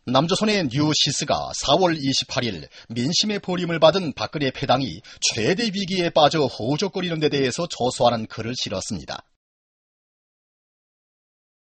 남조선의 뉴시스가 4월 28일 민심의 버림을 받은 박근혜 패당이 최대 위기에 빠져 허우적거리는 데 대해서 조소하는 글을 실었습니다.